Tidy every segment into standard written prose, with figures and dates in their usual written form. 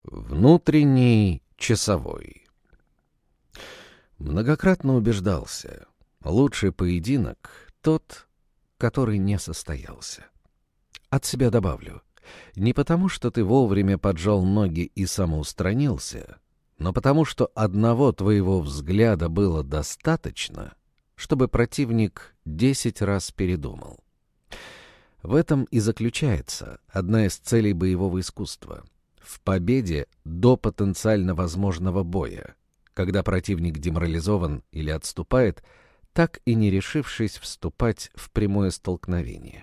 Внутренний часовой. Многократно убеждался, лучший поединок — тот, который не состоялся. От себя добавлю, не потому, что ты вовремя поджал ноги и самоустранился, но потому, что одного твоего взгляда было достаточно, чтобы противник 10 раз передумал. В этом и заключается одна из целей боевого искусства — в победе до потенциально возможного боя, когда противник деморализован или отступает, так и не решившись вступать в прямое столкновение.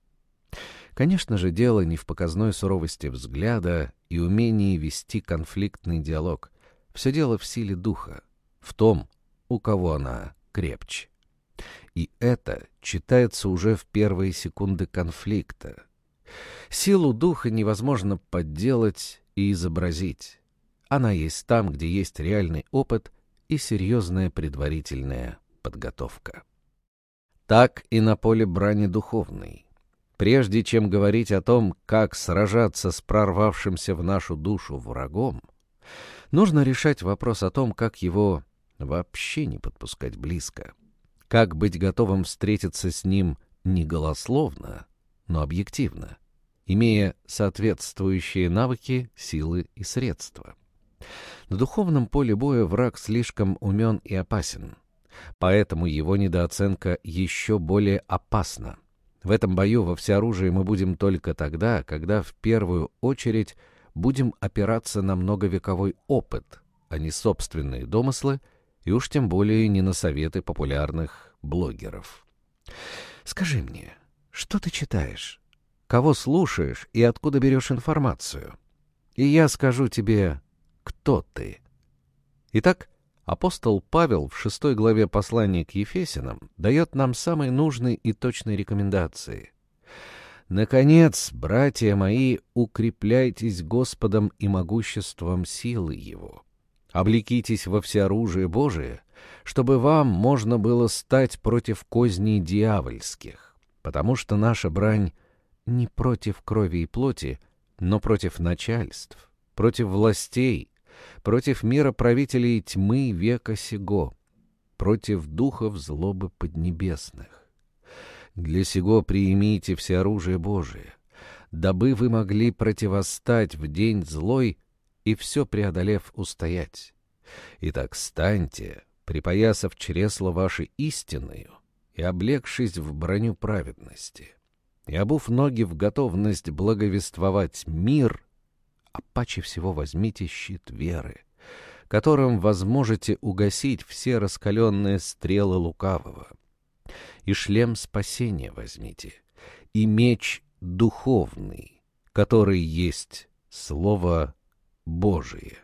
Конечно же, дело не в показной суровости взгляда и умении вести конфликтный диалог. Все дело в силе духа, в том, у кого она крепче. И это читается уже в первые секунды конфликта. Силу духа невозможно подделать и изобразить. Она есть там, где есть реальный опыт и серьезная предварительная подготовка. Так и на поле брани духовной. Прежде чем говорить о том, как сражаться с прорвавшимся в нашу душу врагом, нужно решать вопрос о том, как его вообще не подпускать близко, как быть готовым встретиться с ним не голословно, но объективно, имея соответствующие навыки, силы и средства. На духовном поле боя враг слишком умен и опасен, поэтому его недооценка еще более опасна. В этом бою во всеоружии мы будем только тогда, когда в первую очередь будем опираться на многовековой опыт, а не собственные домыслы, и уж тем более не на советы популярных блогеров. Скажи мне, что ты читаешь? Кого слушаешь и откуда берешь информацию? И я скажу тебе, кто ты. Итак, апостол Павел в 6 главе послания к Ефесянам дает нам самые нужные и точные рекомендации. «Наконец, братья мои, укрепляйтесь Господом и могуществом силы Его. Облекитесь во всеоружие Божие, чтобы вам можно было стать против козней дьявольских, потому что наша брань не против крови и плоти, но против начальств, против властей, против мироправителей тьмы века сего, против духов злобы поднебесных. Для сего приимите всеоружие Божие, дабы вы могли противостать в день злой и все преодолев устоять. Итак, станьте, припоясав чресла ваши истинною и облегшись в броню праведности, и обув ноги в готовность благовествовать мир, а паче всего возьмите щит веры, которым возможете угасить все раскаленные стрелы лукавого. И шлем спасения возьмите, и меч духовный, который есть Слово Божие.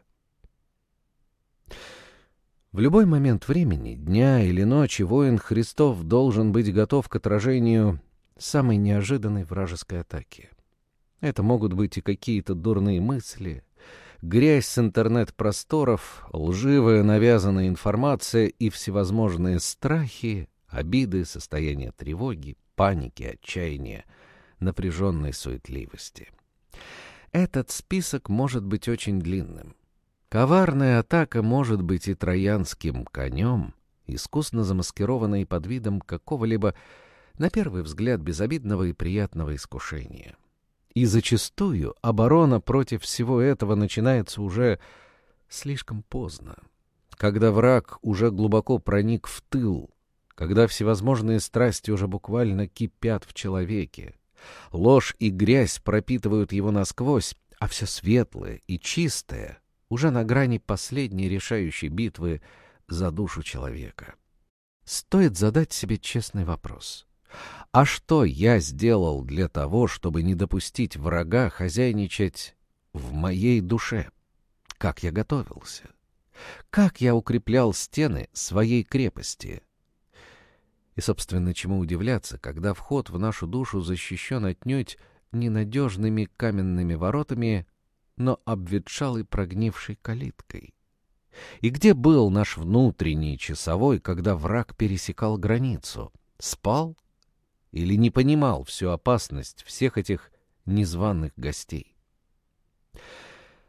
В любой момент времени, дня или ночи, воин Христов должен быть готов к отражению самой неожиданной вражеской атаки. Это могут быть и какие-то дурные мысли, грязь с интернет-просторов, лживая навязанная информация и всевозможные страхи, обиды, состояние тревоги, паники, отчаяния, напряженной суетливости. Этот список может быть очень длинным. Коварная атака может быть и троянским конем, искусно замаскированной под видом какого-либо, на первый взгляд, безобидного и приятного искушения. И зачастую оборона против всего этого начинается уже слишком поздно, когда враг уже глубоко проник в тыл, когда всевозможные страсти уже буквально кипят в человеке, ложь и грязь пропитывают его насквозь, а все светлое и чистое уже на грани последней решающей битвы за душу человека. Стоит задать себе честный вопрос. А что я сделал для того, чтобы не допустить врага хозяйничать в моей душе? Как я готовился? Как я укреплял стены своей крепости? И, собственно, чему удивляться, когда вход в нашу душу защищен отнюдь ненадежными каменными воротами, но обветшалой прогнившей калиткой? И где был наш внутренний часовой, когда враг пересекал границу? Спал? Или не понимал всю опасность всех этих незваных гостей?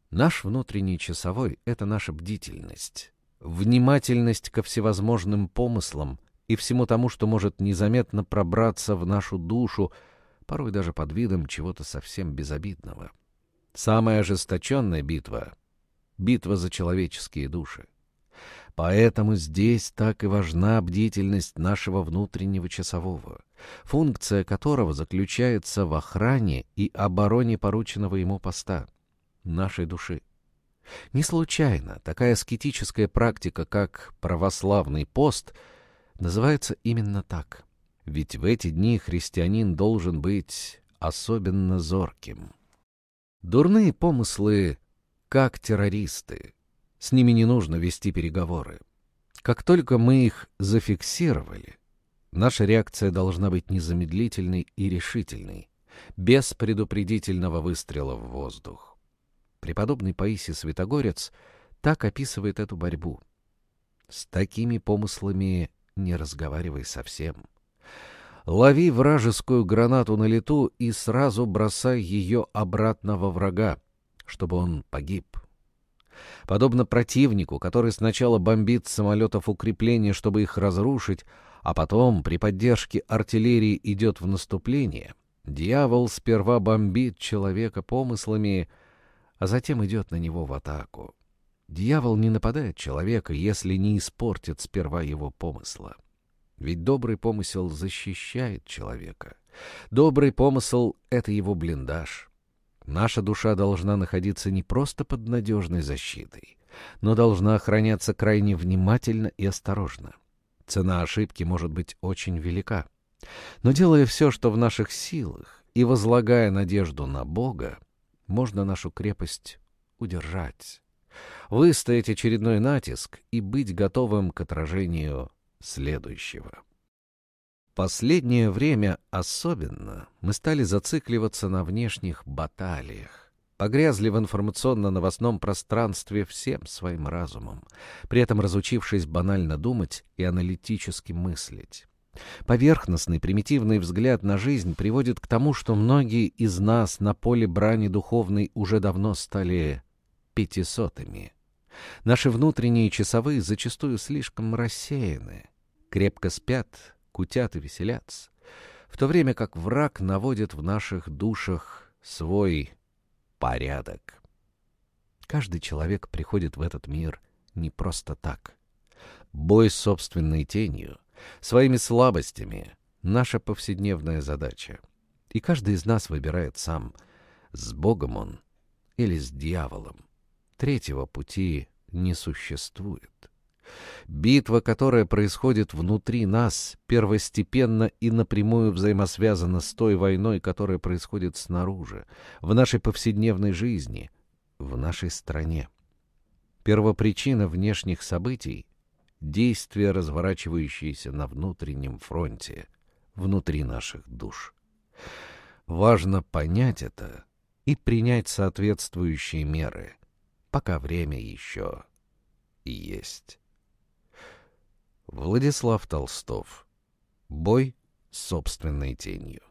Наш внутренний часовой — это наша бдительность, внимательность ко всевозможным помыслам и всему тому, что может незаметно пробраться в нашу душу, порой даже под видом чего-то совсем безобидного. Самая ожесточенная битва — битва за человеческие души. Поэтому здесь так и важна бдительность нашего внутреннего часового, функция которого заключается в охране и обороне порученного ему поста, нашей души. Не случайно такая аскетическая практика, как православный пост, называется именно так. Ведь в эти дни христианин должен быть особенно зорким. Дурные помыслы, как террористы. С ними не нужно вести переговоры. Как только мы их зафиксировали, наша реакция должна быть незамедлительной и решительной, без предупредительного выстрела в воздух. Преподобный Паисий Святогорец так описывает эту борьбу. «С такими помыслами не разговаривай совсем. Лови вражескую гранату на лету и сразу бросай ее обратно во врага, чтобы он погиб. Подобно противнику, который сначала бомбит с самолетов укрепления, чтобы их разрушить, а потом при поддержке артиллерии идет в наступление, дьявол сперва бомбит человека помыслами, а затем идет на него в атаку. Дьявол не нападает человека, если не испортит сперва его помысла. Ведь добрый помысел защищает человека. Добрый помысел — это его блиндаж. Наша душа должна находиться не просто под надежной защитой, но должна охраняться крайне внимательно и осторожно. Цена ошибки может быть очень велика. Но делая все, что в наших силах, и возлагая надежду на Бога, можно нашу крепость удержать, выстоять очередной натиск и быть готовым к отражению следующего. Последнее время особенно мы стали зацикливаться на внешних баталиях, погрязли в информационно-новостном пространстве всем своим разумом, при этом разучившись банально думать и аналитически мыслить. Поверхностный, примитивный взгляд на жизнь приводит к тому, что многие из нас на поле брани духовной уже давно стали пятисотыми. Наши внутренние часовые зачастую слишком рассеяны, крепко спят, кутят и веселятся, в то время как враг наводит в наших душах свой порядок. Каждый человек приходит в этот мир не просто так. Бой с собственной тенью, своими слабостями — наша повседневная задача. И каждый из нас выбирает сам, с Богом он или с дьяволом. Третьего пути не существует. Битва, которая происходит внутри нас, первостепенно и напрямую взаимосвязана с той войной, которая происходит снаружи, в нашей повседневной жизни, в нашей стране. Первопричина внешних событий — действия, разворачивающиеся на внутреннем фронте, внутри наших душ. Важно понять это и принять соответствующие меры, пока время еще есть. Владислав Толстов. Бой с собственной тенью.